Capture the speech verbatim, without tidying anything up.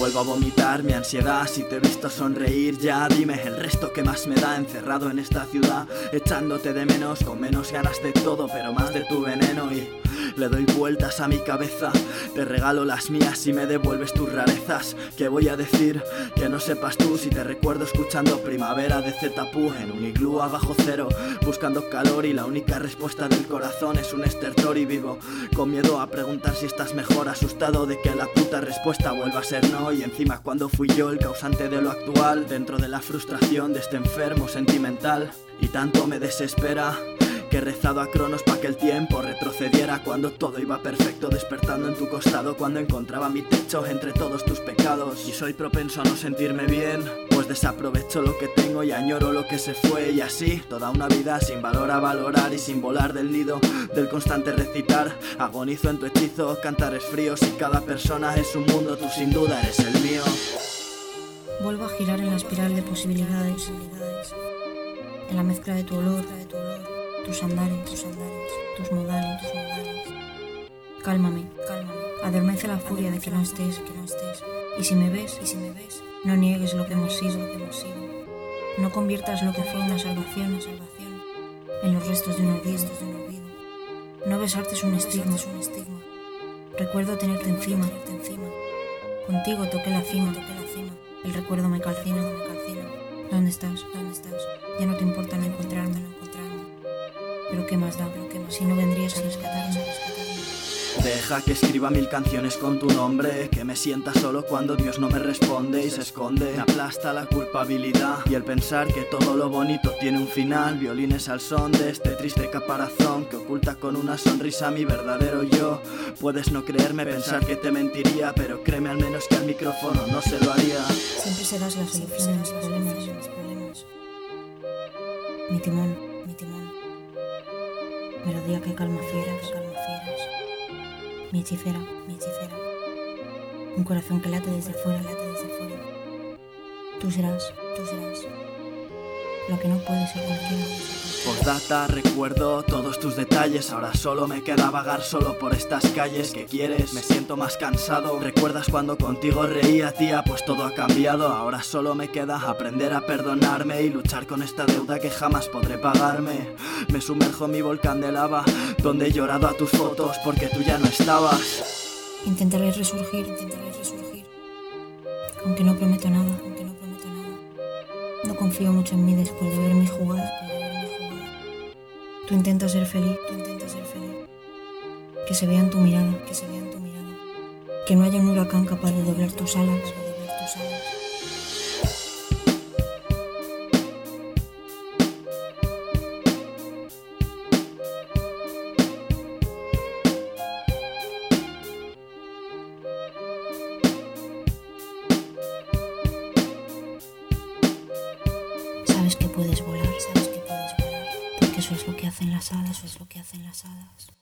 Vuelvo a vomitar mi ansiedad si te he visto sonreír ya. Dime el resto que más me da encerrado en esta ciudad, echándote de menos, con menos ganas de todo, pero más de tu veneno. Y le doy vueltas a mi cabeza, te regalo las mías y me devuelves tus rarezas. ¿Qué voy a decir que no sepas tú si te recuerdo escuchando Primavera de Zetapu en un iglú a bajo cero, buscando calor y la única respuesta del corazón es un estertor? Y vivo con miedo a preguntar si estás mejor, asustado de que la puta respuesta vuelva a ser no. Y encima cuando fui yo el causante de lo actual, dentro de la frustración de este enfermo sentimental. Y tanto me desespera que he rezado a Cronos pa' que el tiempo retrocediera cuando todo iba perfecto, despertando en tu costado cuando encontraba mi techo entre todos tus pecados. Y soy propenso a no sentirme bien, pues desaprovecho lo que tengo y añoro lo que se fue. Y así, toda una vida sin valor a valorar y sin volar del nido del constante recitar. Agonizo en tu hechizo, cantares fríos y cada persona es un mundo, tú sin duda eres el mío. Vuelvo a girar en la espiral de posibilidades, en la mezcla de tu olor, tus andares, tus, andares, tus modales, tus modales. Cálmame, cálmame, adormece la furia de que no estés, que no estés. Y si me ves, y si me ves, no niegues lo que hemos sido, lo que hemos sido. No conviertas lo que fue una salvación, una salvación, en los restos de un olvido, de un olvido. No besarte es un estigma, es un estigma. Recuerdo tenerte encima, tenerte encima. Contigo toqué la cima, toqué la cima. El recuerdo me calcina, me calcina. ¿Dónde estás? ¿Dónde estás? Ya no te importa no encontrarme, no encontrarme. Pero qué más da, pero qué más, si no vendrías a rescatarme, a rescatarme. Deja que escriba mil canciones con tu nombre, que me sienta solo cuando Dios no me responde y se esconde. Me aplasta la culpabilidad y el pensar que todo lo bonito tiene un final. Violines al son de este triste caparazón que oculta con una sonrisa mi verdadero yo. Puedes no creerme, pensar que te mentiría, pero créeme al menos que al micrófono no se lo haría. Siempre serás la solución a mis problemas, mis problemas. Mi timón, mi timón. Melodía que calma fieras, que calma fieras. Mi hechicera, mi hechicera. Un corazón que late desde fuera, late desde fuera. Tú serás, tú serás lo que no puede ser cualquiera. Postdata, recuerdo todos tus detalles. Ahora solo me queda vagar solo por estas calles. ¿Qué quieres? Me siento más cansado. ¿Recuerdas cuando contigo reía, tía? Pues todo ha cambiado. Ahora solo me queda aprender a perdonarme y luchar con esta deuda que jamás podré pagarme. Me sumerjo en mi volcán de lava, donde he llorado a tus fotos porque tú ya no estabas. Intentaré resurgir, intentaré resurgir. Aunque no prometo nada, aunque no prometo nada. No confío mucho en mí después de ver mis jugadas. Tú intentas ser feliz, tú intentas ser feliz. Que se vea en tu mirada, que se vea en tu mirada. Que no haya un huracán capaz de doblar tus alas, de doblar tus alas. Sabes que puedes volar, sabes que puedes volar. Porque eso es lo que hacen las hadas, eso es lo que hacen las hadas.